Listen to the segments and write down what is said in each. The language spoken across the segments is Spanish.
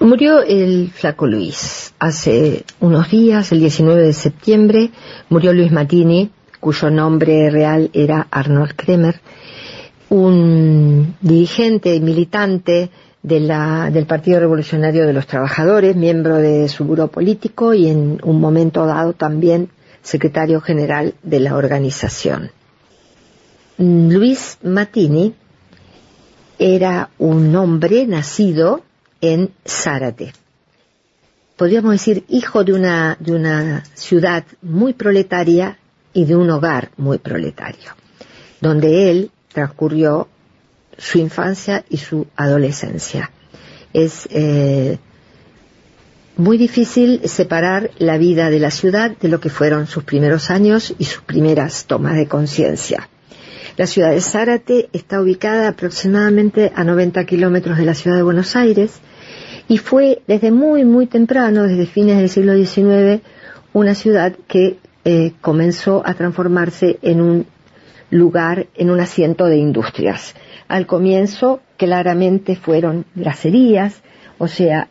Murió el flaco Luis. Hace unos días, el 19 de septiembre, murió Luis Mattini, cuyo nombre real era Arnold Kremer, un dirigente y militante del Partido Revolucionario de los Trabajadores, miembro de su buró político y en un momento dado también secretario general de la organización. Luis Mattini era un hombre nacido en Zárate. Podríamos decir hijo de una ciudad muy proletaria y de un hogar muy proletario, donde él transcurrió su infancia y su adolescencia. Es muy difícil separar la vida de la ciudad de lo que fueron sus primeros años y sus primeras tomas de conciencia. La ciudad de Zárate está ubicada aproximadamente a 90 kilómetros de la ciudad de Buenos Aires y fue desde muy temprano, desde fines del siglo XIX, una ciudad que comenzó a transformarse en un lugar, en un asiento de industrias. Al comienzo claramente fueron bracerías, o sea,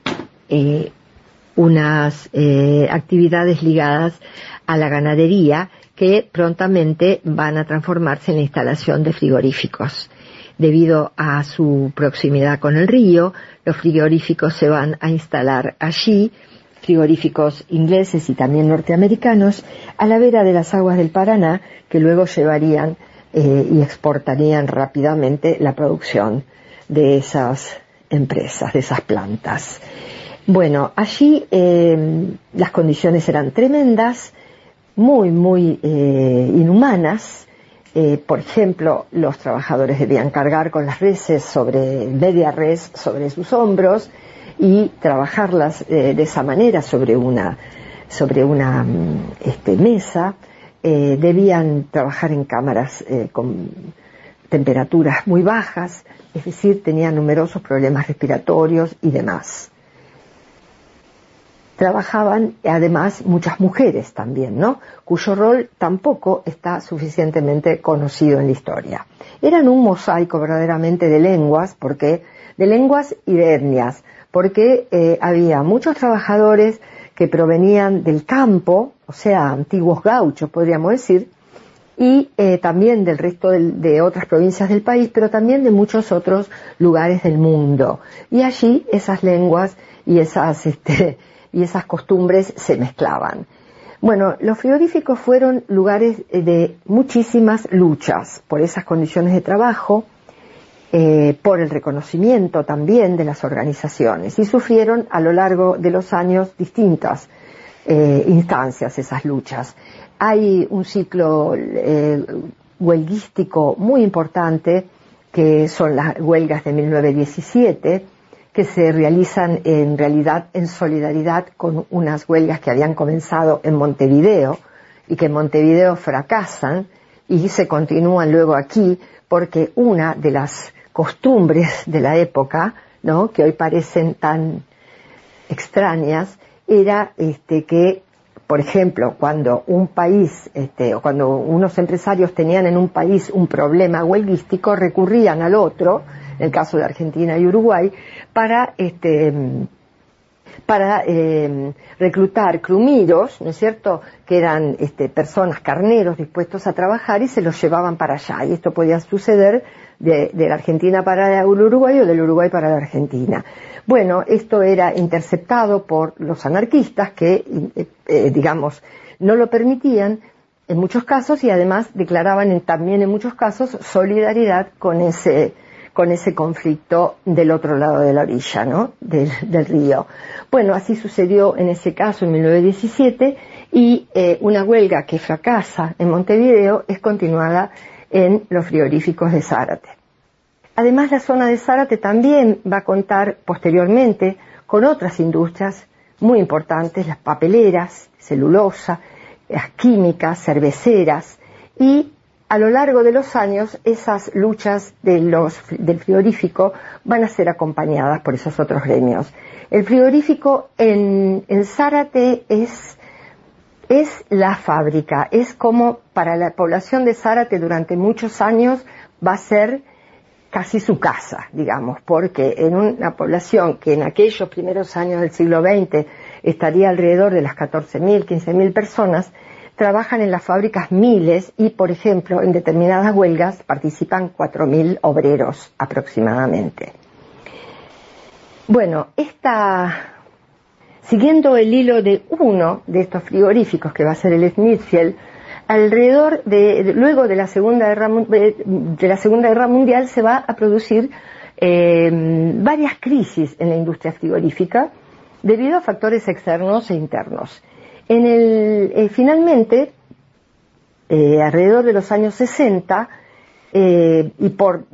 unas actividades ligadas a la ganadería que prontamente van a transformarse en la instalación de frigoríficos. Debido a su proximidad con el río, los frigoríficos se van a instalar allí, frigoríficos ingleses y también norteamericanos, a la vera de las aguas del Paraná, que luego llevarían y exportarían rápidamente la producción de esas empresas, de esas plantas. Bueno, allí las condiciones eran tremendas, muy inhumanas. Por ejemplo, los trabajadores debían cargar con las reses media res sobre sus hombros y trabajarlas de esa manera sobre una mesa. Debían trabajar en cámaras con temperaturas muy bajas, es decir, tenían numerosos problemas respiratorios y demás. Trabajaban además muchas mujeres también, ¿no?, cuyo rol tampoco está suficientemente conocido en la historia. Eran un mosaico verdaderamente de lenguas y de etnias, porque había muchos trabajadores que provenían del campo, o sea, antiguos gauchos podríamos decir, y también del resto de otras provincias del país, pero también de muchos otros lugares del mundo. Y allí esas lenguas y esas costumbres se mezclaban. Bueno, los frigoríficos fueron lugares de muchísimas luchas por esas condiciones de trabajo, por el reconocimiento también de las organizaciones, y sufrieron a lo largo de los años distintas instancias esas luchas. Hay un ciclo huelguístico muy importante, que son las huelgas de 1917, que se realizan en realidad en solidaridad con unas huelgas que habían comenzado en Montevideo y que en Montevideo fracasan y se continúan luego aquí, porque una de las costumbres de la época, ¿no?, que hoy parecen tan extrañas, era que, por ejemplo, cuando un país, o cuando unos empresarios tenían en un país un problema huelguístico, recurrían al otro, en el caso de Argentina y Uruguay, para reclutar crumillos, ¿no es cierto?, que eran personas, carneros dispuestos a trabajar, y se los llevaban para allá. Y esto podía suceder de la Argentina para el Uruguay o del Uruguay para la Argentina. Bueno, esto era interceptado por los anarquistas que, no lo permitían en muchos casos, y además declaraban también en muchos casos solidaridad con ese conflicto del otro lado de la orilla, ¿no?, del río. Bueno, así sucedió en ese caso en 1917, y una huelga que fracasa en Montevideo es continuada en los frigoríficos de Zárate. Además, la zona de Zárate también va a contar posteriormente con otras industrias muy importantes, las papeleras, celulosa, las químicas, cerveceras, y a lo largo de los años esas luchas del frigorífico van a ser acompañadas por esos otros gremios. El frigorífico en Zárate es la fábrica, es como para la población de Zárate durante muchos años va a ser casi su casa, digamos, porque en una población que en aquellos primeros años del siglo XX estaría alrededor de las 14.000, 15.000 personas, trabajan en las fábricas miles y, por ejemplo, en determinadas huelgas participan 4.000 obreros aproximadamente. Bueno, siguiendo el hilo de uno de estos frigoríficos, que va a ser el Smithfield, luego de la Segunda Guerra Mundial se va a producir varias crisis en la industria frigorífica debido a factores externos e internos. Finalmente, alrededor de los años 60, y por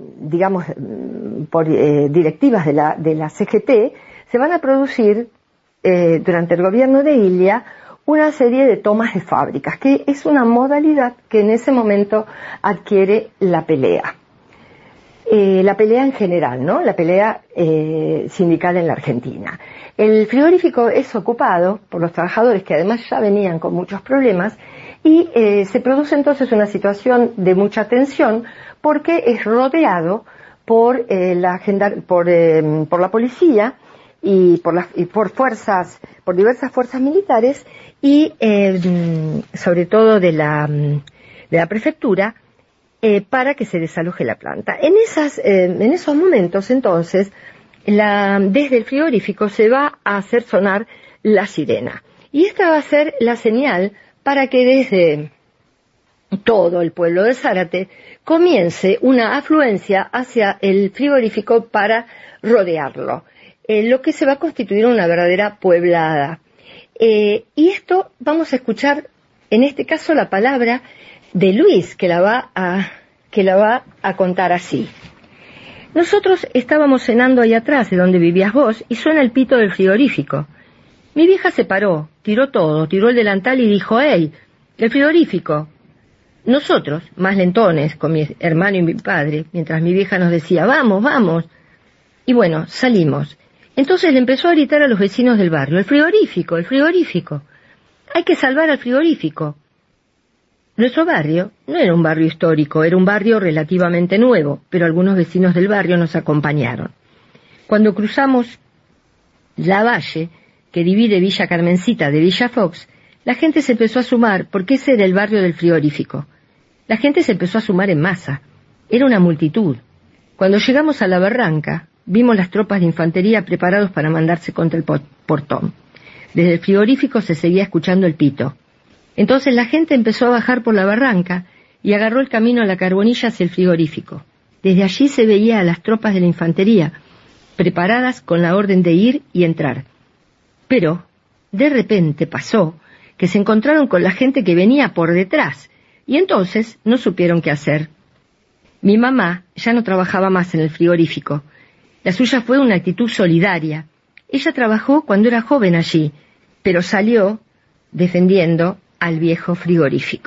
directivas de la CGT, se van a producir durante el gobierno de Ilia una serie de tomas de fábricas, que es una modalidad que en ese momento adquiere la pelea. La pelea en general, ¿no? La pelea sindical en la Argentina. El frigorífico es ocupado por los trabajadores, que además ya venían con muchos problemas, y se produce entonces una situación de mucha tensión, porque es rodeado por la policía y por diversas fuerzas militares y sobre todo de la prefectura, para que se desaloje la planta. En esos momentos, entonces, desde el frigorífico se va a hacer sonar la sirena. Y esta va a ser la señal para que desde todo el pueblo de Zárate comience una afluencia hacia el frigorífico para rodearlo, lo que se va a constituir una verdadera pueblada. Y esto vamos a escuchar, en este caso, la palabra de Luis, que la va a contar así. Nosotros estábamos cenando ahí atrás, de donde vivías vos, y suena el pito del frigorífico. Mi vieja se paró, tiró todo, tiró el delantal y dijo: ¡Ey, el frigorífico! Nosotros, más lentones, con mi hermano y mi padre, mientras mi vieja nos decía: ¡Vamos, vamos! Y bueno, salimos. Entonces le empezó a gritar a los vecinos del barrio: ¡El frigorífico, el frigorífico! ¡Hay que salvar al frigorífico! Nuestro barrio no era un barrio histórico, era un barrio relativamente nuevo, pero algunos vecinos del barrio nos acompañaron. Cuando cruzamos la valle que divide Villa Carmencita de Villa Fox, la gente se empezó a sumar, porque ese era el barrio del frigorífico. La gente se empezó a sumar en masa. Era una multitud. Cuando llegamos a la barranca, vimos las tropas de infantería preparados para mandarse contra el portón. Desde el frigorífico se seguía escuchando el pito. Entonces la gente empezó a bajar por la barranca y agarró el camino a la Carbonilla hacia el frigorífico. Desde allí se veía a las tropas de la infantería, preparadas con la orden de ir y entrar. Pero, de repente pasó que se encontraron con la gente que venía por detrás, y entonces no supieron qué hacer. Mi mamá ya no trabajaba más en el frigorífico. La suya fue una actitud solidaria. Ella trabajó cuando era joven allí, pero salió defendiendo al viejo frigorífico.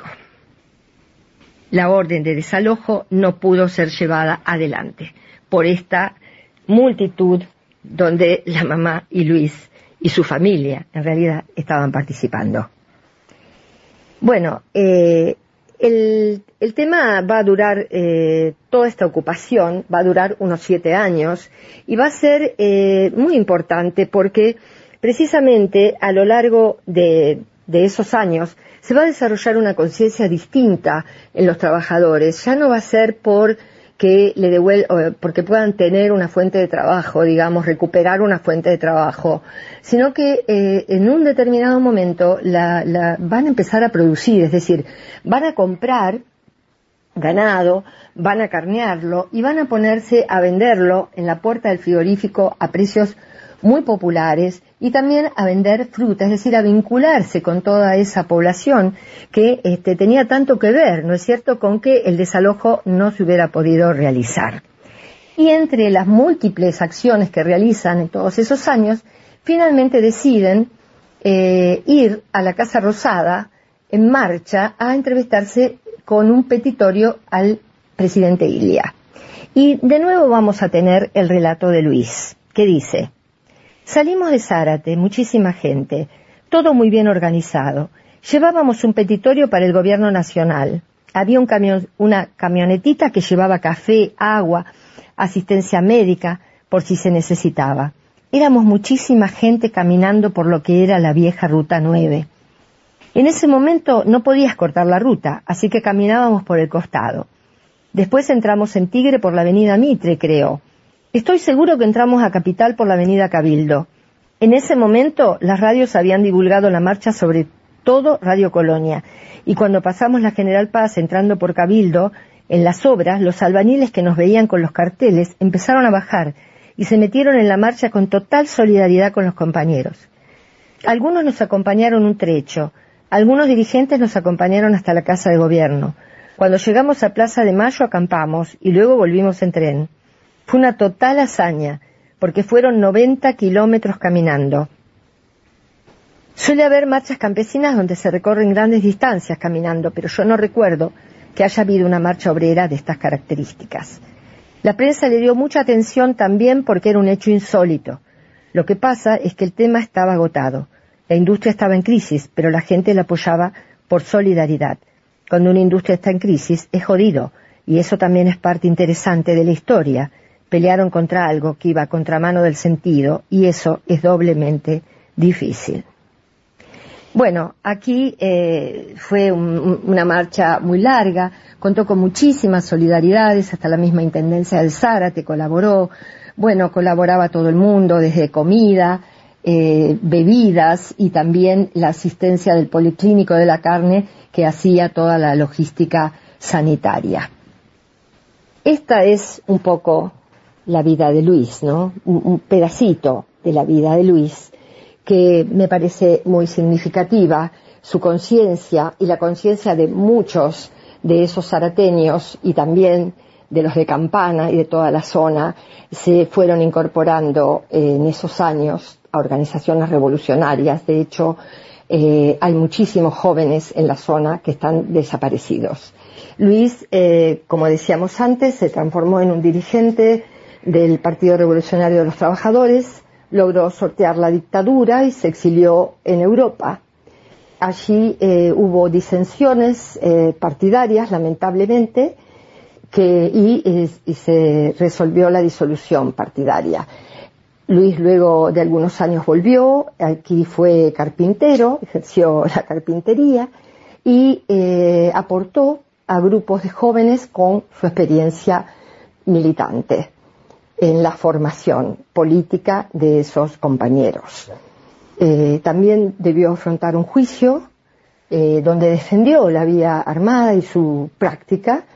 La orden de desalojo no pudo ser llevada adelante por esta multitud donde la mamá y Luis y su familia en realidad estaban participando. Bueno, el tema va a durar, toda esta ocupación va a durar unos 7 años y va a ser muy importante, porque precisamente a lo largo de esos años se va a desarrollar una conciencia distinta en los trabajadores. Ya no va a ser porque puedan tener una fuente de trabajo, digamos, recuperar una fuente de trabajo, sino que en un determinado momento van a empezar a producir, es decir, van a comprar ganado, van a carnearlo y van a ponerse a venderlo en la puerta del frigorífico a precios muy populares, y también a vender fruta, es decir, a vincularse con toda esa población que tenía tanto que ver, ¿no es cierto?, con que el desalojo no se hubiera podido realizar. Y entre las múltiples acciones que realizan en todos esos años, finalmente deciden ir a la Casa Rosada en marcha a entrevistarse con un petitorio al presidente Ilia. Y de nuevo vamos a tener el relato de Luis, que dice: salimos de Zárate, muchísima gente, todo muy bien organizado. Llevábamos un petitorio para el gobierno nacional. Había una camionetita que llevaba café, agua, asistencia médica por si se necesitaba. Éramos muchísima gente caminando por lo que era la vieja Ruta 9. En ese momento no podías cortar la ruta, así que caminábamos por el costado. Después entramos en Tigre por la avenida Mitre, creo. Estoy seguro que entramos a Capital por la avenida Cabildo. En ese momento las radios habían divulgado la marcha, sobre todo Radio Colonia, y cuando pasamos la General Paz entrando por Cabildo, en las obras, los albañiles que nos veían con los carteles empezaron a bajar y se metieron en la marcha con total solidaridad con los compañeros. Algunos nos acompañaron un trecho, algunos dirigentes nos acompañaron hasta la Casa de Gobierno. Cuando llegamos a Plaza de Mayo acampamos y luego volvimos en tren. Fue una total hazaña, porque fueron 90 kilómetros caminando. Suele haber marchas campesinas donde se recorren grandes distancias caminando, pero yo no recuerdo que haya habido una marcha obrera de estas características. La prensa le dio mucha atención también porque era un hecho insólito. Lo que pasa es que el tema estaba agotado. La industria estaba en crisis, pero la gente la apoyaba por solidaridad. Cuando una industria está en crisis es jodido, y eso también es parte interesante de la historia. Pelearon contra algo que iba a contramano del sentido, y eso es doblemente difícil. Bueno, aquí fue una marcha muy larga, contó con muchísimas solidaridades, hasta la misma Intendencia del Zárate colaboró. Bueno, colaboraba todo el mundo, desde comida, bebidas y también la asistencia del Policlínico de la Carne, que hacía toda la logística sanitaria. Esta es un poco la vida de Luis, ¿no? Un pedacito de la vida de Luis, que me parece muy significativa. Su conciencia y la conciencia de muchos de esos zarateños y también de los de Campana y de toda la zona se fueron incorporando en esos años a organizaciones revolucionarias. De hecho, hay muchísimos jóvenes en la zona que están desaparecidos. Luis, como decíamos antes, se transformó en un dirigente del Partido Revolucionario de los Trabajadores, logró sortear la dictadura y se exilió en Europa. Allí hubo disensiones partidarias, lamentablemente, y se resolvió la disolución partidaria. Luis luego de algunos años volvió, aquí fue carpintero, ejerció la carpintería y aportó a grupos de jóvenes con su experiencia militante en la formación política de esos compañeros. También debió afrontar un juicio donde defendió la vía armada y su práctica,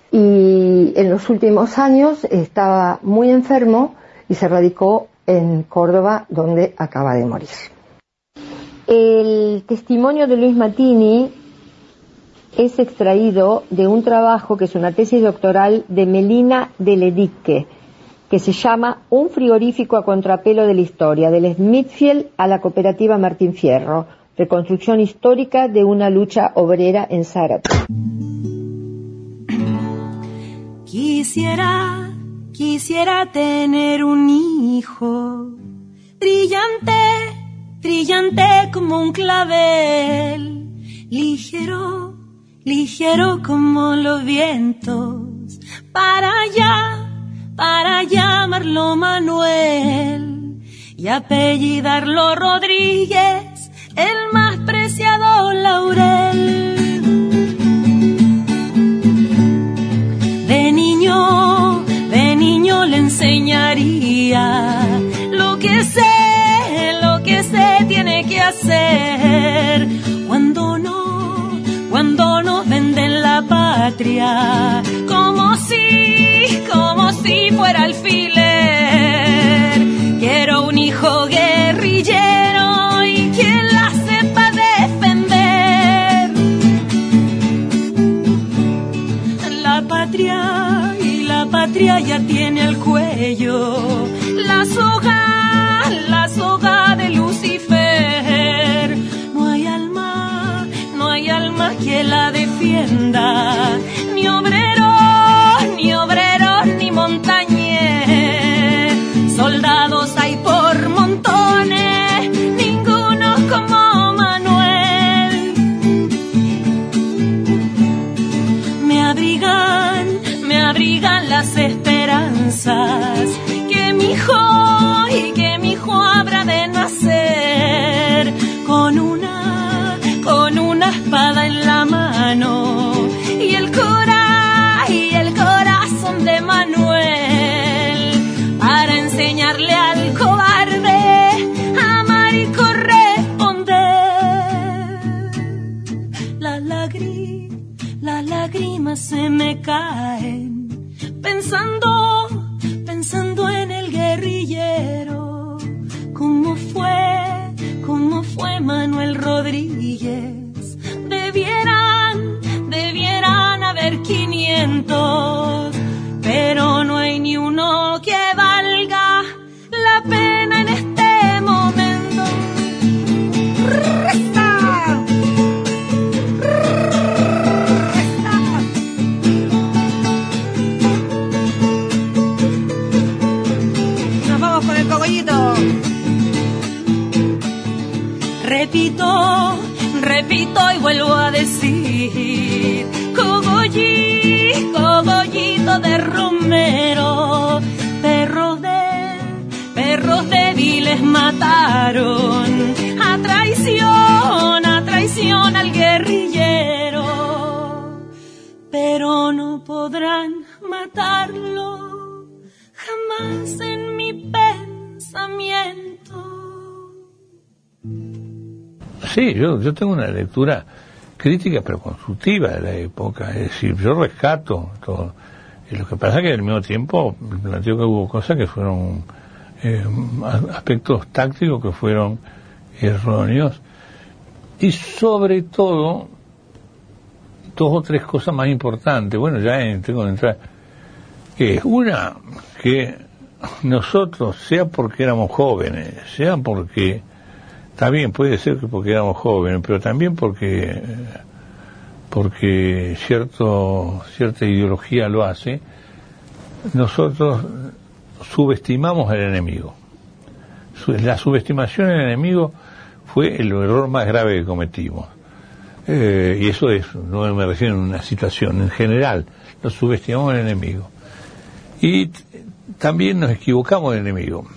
y en los últimos años estaba muy enfermo y se radicó en Córdoba, donde acaba de morir. El testimonio de Luis Mattini es extraído de un trabajo que es una tesis doctoral de Melina Deledicke, que se llama Un frigorífico a contrapelo de la historia, del Smithfield a la cooperativa Martín Fierro, reconstrucción histórica de una lucha obrera en Zárate. Quisiera tener un hijo, brillante como un clavel, ligero como los vientos, para llamarlo Manuel y apellidarlo Rodríguez, el más preciado laurel. De niño le enseñaría lo que sé tiene que hacer cuando nos venden la patria como si fuera alfiler. Quiero un hijo guerrillero y quien la sepa defender. La patria ya tiene al cuello la soga de Lucifer. No hay alma que la defienda, ni obrero ni montañés. Soldados hay por montones, ninguno como Manuel. Me abrigan las esperanzas de Manuel Rodríguez. Debieran haber 500, pero no hay ni uno que valga la pena en este momento. Nos vamos con el cogollito. Repito y vuelvo a decir, cogollito de Romero, perros débiles mataron a traición al guerrillero, pero no podrán matarlo jamás en mi pensamiento. Sí, yo tengo una lectura crítica pero constructiva de la época, es decir, yo rescato todo. Y lo que pasa es que al mismo tiempo planteo que hubo cosas que fueron aspectos tácticos que fueron erróneos, y sobre todo 2 o 3 cosas más importantes. Bueno, ya tengo que entrar, que es una, que nosotros, sea porque éramos jóvenes, sea porque está bien, puede ser que porque éramos jóvenes, pero también porque cierta ideología lo hace, nosotros subestimamos al enemigo. La subestimación del enemigo fue el error más grave que cometimos. Y eso no me refiero a una situación, en general, nos subestimamos al enemigo. Y también nos equivocamos del enemigo,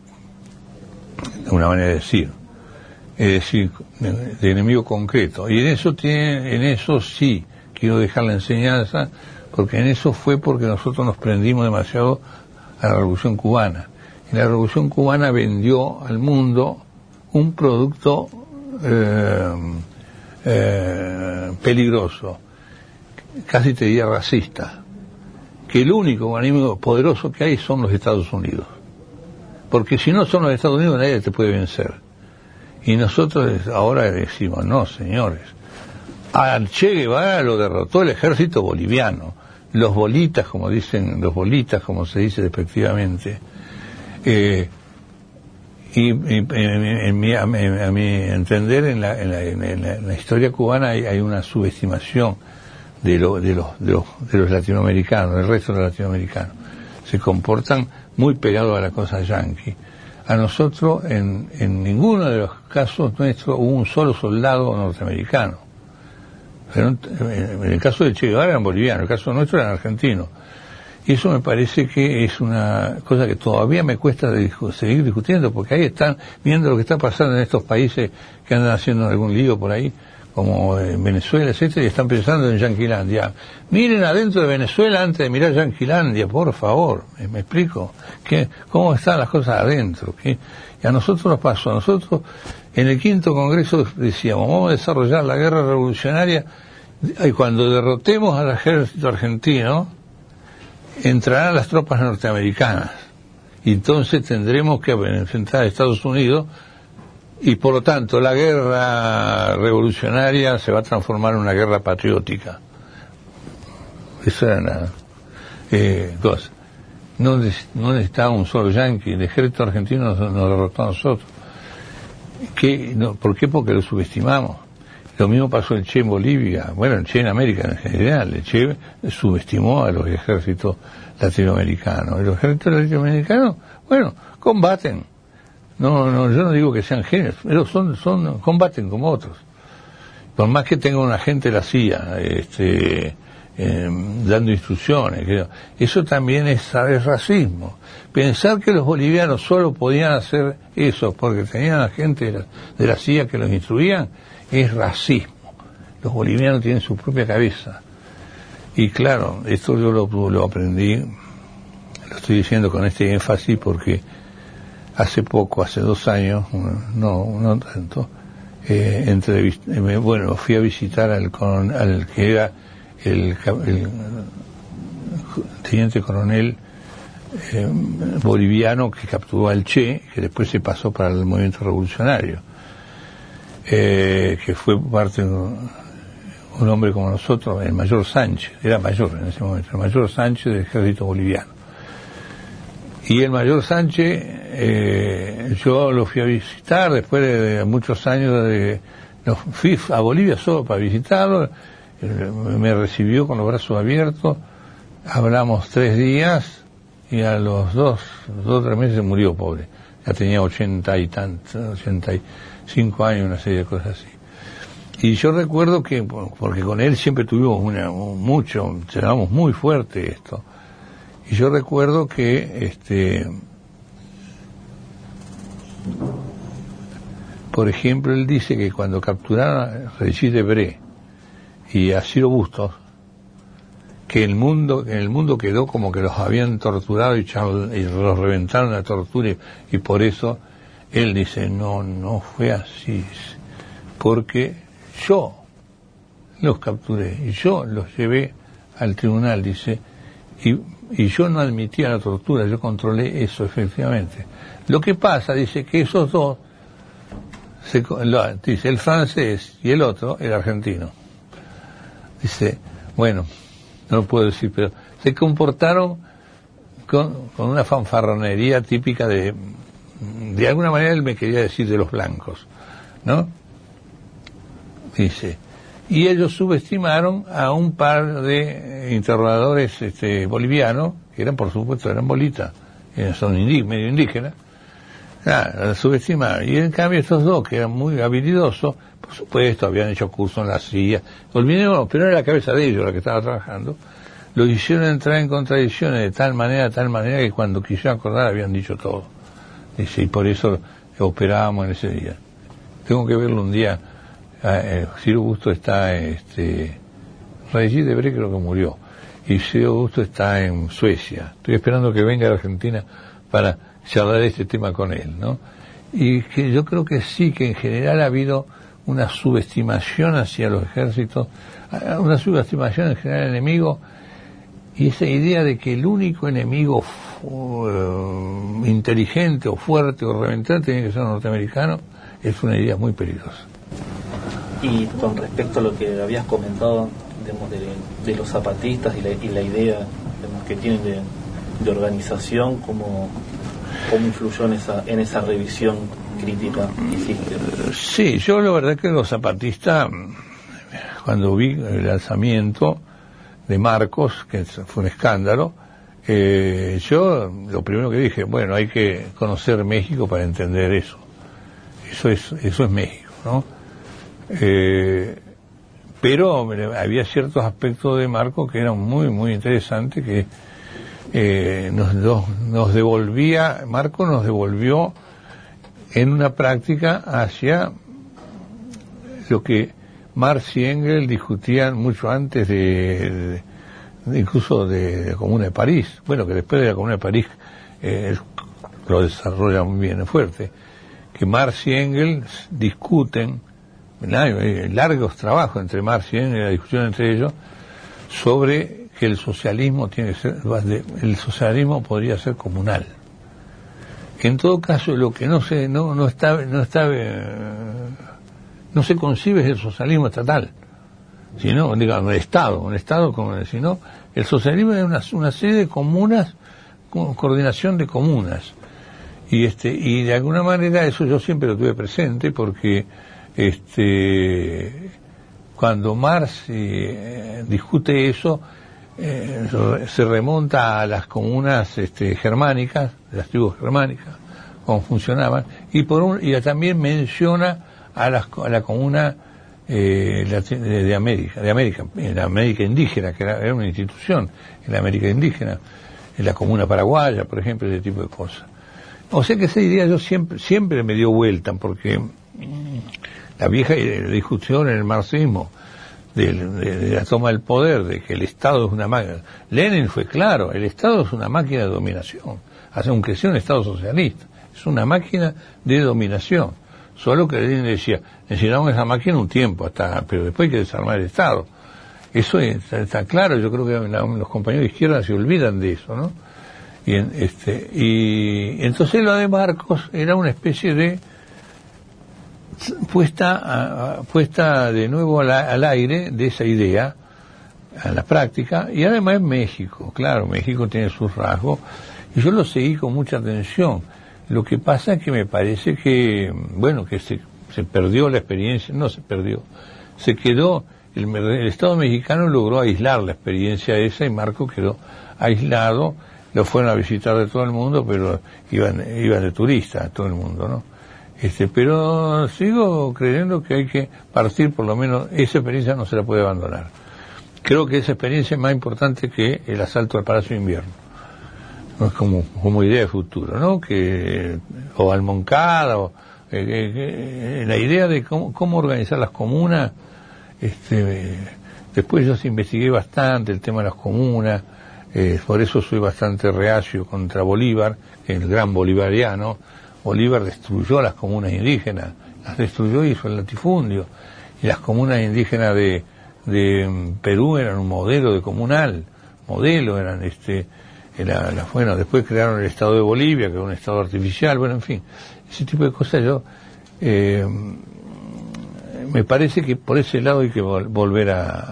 una manera de decir. Es decir, de enemigo concreto. Y en eso sí quiero dejar la enseñanza, porque en eso fue porque nosotros nos prendimos demasiado a la Revolución Cubana. Y la Revolución Cubana vendió al mundo un producto peligroso, casi te diría racista, que el único enemigo poderoso que hay son los Estados Unidos. Porque si no son los Estados Unidos, nadie te puede vencer. Y nosotros ahora decimos, no, señores, a Che Guevara lo derrotó el ejército boliviano, los bolitas, como se dice despectivamente. Y a mi entender, en la historia cubana hay una subestimación de los latinoamericanos, del resto de los latinoamericanos. Se comportan muy pegados a la cosa yanqui. A nosotros, en ninguno de los casos nuestros, hubo un solo soldado norteamericano. Pero en el caso de Che Guevara eran bolivianos, en el caso nuestro eran argentinos. Y eso me parece que es una cosa que todavía me cuesta seguir discutiendo, porque ahí están viendo lo que está pasando en estos países que andan haciendo algún lío por ahí, como en Venezuela, etcétera, y están pensando en Yanquilandia. Miren adentro de Venezuela antes de mirar Yanquilandia, por favor. ¿Me explico? ¿Cómo están las cosas adentro? Y a nosotros nos pasó. A nosotros, en el 5º Congreso, decíamos, vamos a desarrollar la guerra revolucionaria, y cuando derrotemos al ejército argentino, entrarán las tropas norteamericanas. Y entonces tendremos que enfrentar a Estados Unidos, y por lo tanto la guerra revolucionaria se va a transformar en una guerra patriótica. Esa era la cosa. No necesitaba un solo yanqui, el ejército argentino nos derrotó a nosotros. ¿Por qué? Porque lo subestimamos. Lo mismo pasó el Che en Bolivia, bueno, el Che en América en general. El Che subestimó a los ejércitos latinoamericanos. Y los ejércitos latinoamericanos, bueno, combaten. No, yo no digo que sean genios, pero combaten como otros. Por más que tenga un agente de la CIA, dando instrucciones, creo. Eso también es racismo. Pensar que los bolivianos solo podían hacer eso porque tenían agentes de la CIA que los instruían, es racismo. Los bolivianos tienen su propia cabeza. Y claro, esto yo lo aprendí, lo estoy diciendo con este énfasis porque hace 2 años, no tanto, fui a visitar al que era el teniente coronel boliviano que capturó al Che, que después se pasó para el movimiento revolucionario. que fue parte de un hombre como nosotros, el mayor Sánchez, era mayor en ese momento, el mayor Sánchez del ejército boliviano. Y el mayor Sánchez, yo lo fui a visitar después de muchos años fui a Bolivia solo para visitarlo, me recibió con los brazos abiertos, hablamos 3 días y a los 2 o 3 meses murió, pobre. Ya tenía 85 años, una serie de cosas así. Y yo recuerdo que, porque con él siempre tuvimos llevamos muy fuerte esto. Y yo recuerdo que, por ejemplo, él dice que cuando capturaron a Regis Debray y a Ciro Bustos, que en el mundo quedó como que los habían torturado y los reventaron a tortura, y por eso él dice, no fue así, porque yo los capturé y yo los llevé al tribunal, dice, y yo no admitía la tortura, yo controlé eso efectivamente. Lo que pasa, dice, que esos dos, dice, el francés y el otro, el argentino, dice, bueno, no lo puedo decir, pero se comportaron con una fanfarronería típica de alguna manera él me quería decir de los blancos, ¿no? Dice, y ellos subestimaron a un par de interrogadores bolivianos, que eran, por supuesto, eran bolitas, son medio indígenas, subestimaron. Y en cambio estos dos, que eran muy habilidosos, por supuesto, habían hecho curso en la CIA, olvidémonos, pero era la cabeza de ellos la que estaba trabajando, lo hicieron entrar en contradicciones de tal manera que cuando quisieron acordar habían dicho todo. Dice, y por eso operábamos en ese día. Tengo que verlo un día. Ciro Bustos está, Regis Debray creo que murió, y Ciro Bustos está en Suecia. Estoy esperando que venga a Argentina para charlar este tema con él, ¿no? Y que yo creo que sí, que en general ha habido una subestimación hacia los ejércitos, una subestimación en general del enemigo, y esa idea de que el único enemigo inteligente o fuerte o reventante tiene que ser norteamericano, es una idea muy peligrosa. Y con respecto a lo que habías comentado, digamos, de los zapatistas y la idea, digamos, que tienen de organización, ¿cómo influyó en esa revisión crítica que hiciste? Sí, yo la verdad que los zapatistas, cuando vi el alzamiento de Marcos, que fue un escándalo, yo lo primero que dije, bueno, hay que conocer México para entender eso. Eso es México, ¿no? Pero había ciertos aspectos de Marcos que eran muy, muy interesantes, que Marcos nos devolvió en una práctica hacia lo que Marx y Engels discutían mucho antes incluso de la Comuna de París. Bueno, que después de la Comuna de París lo desarrolla muy bien, fuerte. Que Marx y Engels discuten, largos trabajos entre Marx y Engels, la discusión entre ellos, sobre que el socialismo podría ser comunal. En todo caso, lo que no se concibe es el socialismo estatal, sino, digamos, un Estado sino el socialismo es una serie de comunas, coordinación de comunas. Y de alguna manera eso yo siempre lo tuve presente, porque cuando Marx discute eso, se remonta a las comunas germánicas, las tribus germánicas, cómo funcionaban, y también menciona a la comuna de América, en la América indígena, que era una institución en la América indígena, en la comuna paraguaya, por ejemplo, ese tipo de cosas. O sea que esa idea yo siempre me dio vuelta, porque la vieja discusión en el marxismo de la toma del poder, de que el Estado es una máquina. Lenin fue claro, el Estado es una máquina de dominación, aunque sea un Estado socialista, es una máquina de dominación. Solo que Lenin decía, necesitamos esa máquina un tiempo, pero después hay que desarmar el Estado. Eso está claro, yo creo que los compañeros de izquierda se olvidan de eso, ¿no? Y entonces lo de Marcos era una especie de puesta de nuevo al aire de esa idea, a la práctica, y además en México, claro, México tiene sus rasgos, y yo lo seguí con mucha atención. Lo que pasa es que me parece que, bueno, que se perdió la experiencia, no se perdió, se quedó, el Estado mexicano logró aislar la experiencia esa y Marco quedó aislado, lo fueron a visitar de todo el mundo, pero iban de turista todo el mundo, ¿no? Pero sigo creyendo que hay que partir, por lo menos, esa experiencia no se la puede abandonar. Creo que esa experiencia es más importante que el asalto al Palacio de Invierno. No es como idea de futuro, ¿no? O al Moncada, la idea de cómo organizar las comunas. Después yo investigué bastante el tema de las comunas, por eso soy bastante reacio contra Bolívar, el gran bolivariano. Bolívar destruyó las comunas indígenas, las destruyó y hizo el latifundio, y las comunas indígenas de Perú eran un modelo de comunal, eran bueno, después crearon el Estado de Bolivia, que era un Estado artificial, bueno, en fin, ese tipo de cosas me parece que por ese lado hay que volver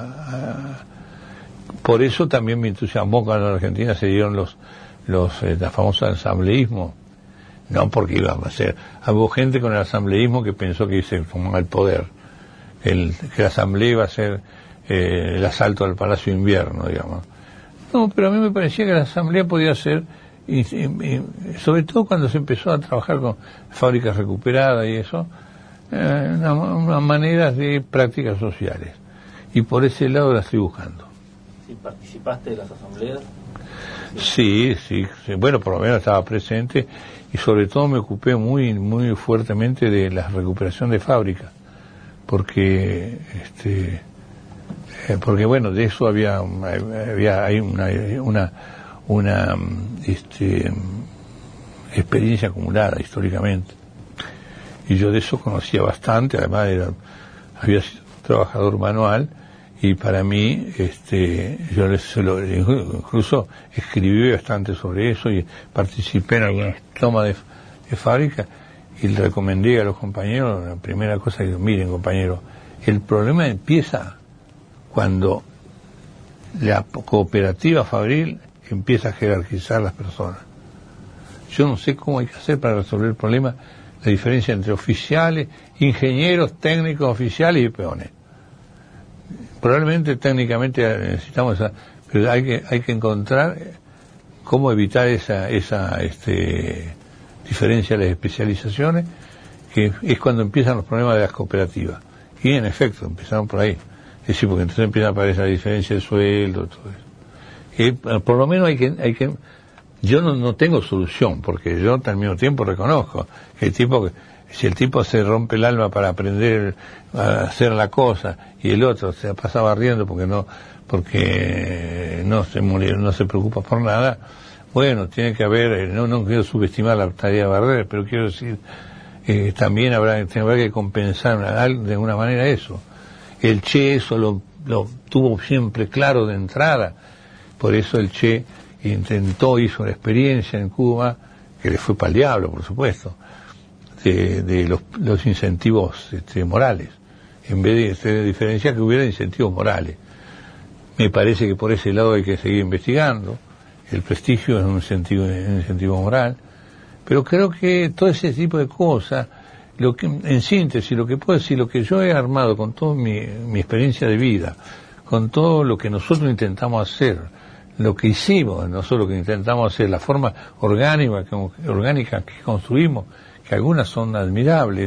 por eso también me entusiasmó cuando en Argentina se dieron la famosa asambleísmo, no porque hubo gente con el asambleísmo que pensó que se tomaba el poder, que la asamblea iba a ser el asalto al Palacio de Invierno, digamos. No, pero a mí me parecía que la asamblea podía ser, sobre todo cuando se empezó a trabajar con fábricas recuperadas y eso, unas maneras de prácticas sociales. Y por ese lado la estoy buscando. ¿Sí participaste de las asambleas? Sí, bueno, por lo menos estaba presente y sobre todo me ocupé muy, muy fuertemente de la recuperación de fábricas, porque bueno, de eso hay una experiencia acumulada históricamente, y yo de eso conocía bastante. Además había sido trabajador manual, y para mí yo incluso escribí bastante sobre eso y participé en algunas tomas de fábrica, y le recomendé a los compañeros, la primera cosa que miren, compañeros, el problema empieza cuando la cooperativa fabril empieza a jerarquizar las personas. Yo no sé cómo hay que hacer para resolver el problema, la diferencia entre oficiales, ingenieros, técnicos, oficiales y peones. Probablemente técnicamente necesitamos pero hay que encontrar cómo evitar esa diferencia de las especializaciones, que es cuando empiezan los problemas de las cooperativas. Y en efecto, empezaron por ahí. Es decir, porque entonces empieza a aparecer la diferencia de sueldo, todo eso. Por lo menos hay que yo no tengo solución, porque yo al mismo tiempo reconozco que si el tipo se rompe el alma para aprender a hacer la cosa, y el otro se pasaba riendo porque no se preocupa por nada, bueno, tiene que haber, no quiero subestimar la tarea de Barrera, pero quiero decir, también habrá que compensar de alguna manera eso. El Che eso lo tuvo siempre claro de entrada, por eso el Che hizo la experiencia en Cuba, que le fue para el diablo, por supuesto, de los incentivos morales, en vez de diferenciar que hubiera incentivos morales. Me parece que por ese lado hay que seguir investigando. El prestigio es un incentivo moral, pero creo que todo ese tipo de cosas, en síntesis, lo que puedo decir, lo que yo he armado con toda mi experiencia de vida, con todo lo que nosotros intentamos hacer, lo que hicimos, nosotros lo que intentamos hacer, la forma orgánica que construimos, que algunas son admirables,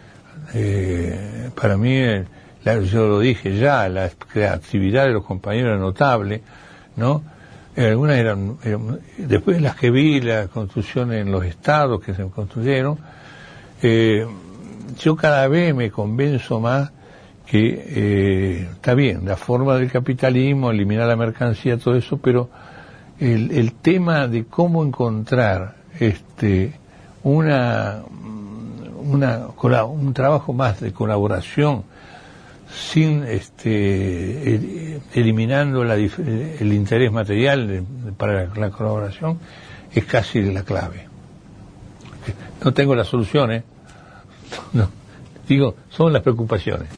para mí, yo lo dije ya, la creatividad de los compañeros era notable, ¿no? Algunas eran después las que vi, la construcción en los estados que se construyeron, yo cada vez me convenzo más que está bien, la forma del capitalismo, eliminar la mercancía, todo eso, pero el tema de cómo encontrar un trabajo más de colaboración sin eliminando el interés material para la colaboración, es casi la clave. No tengo las soluciones, Digo, son las preocupaciones.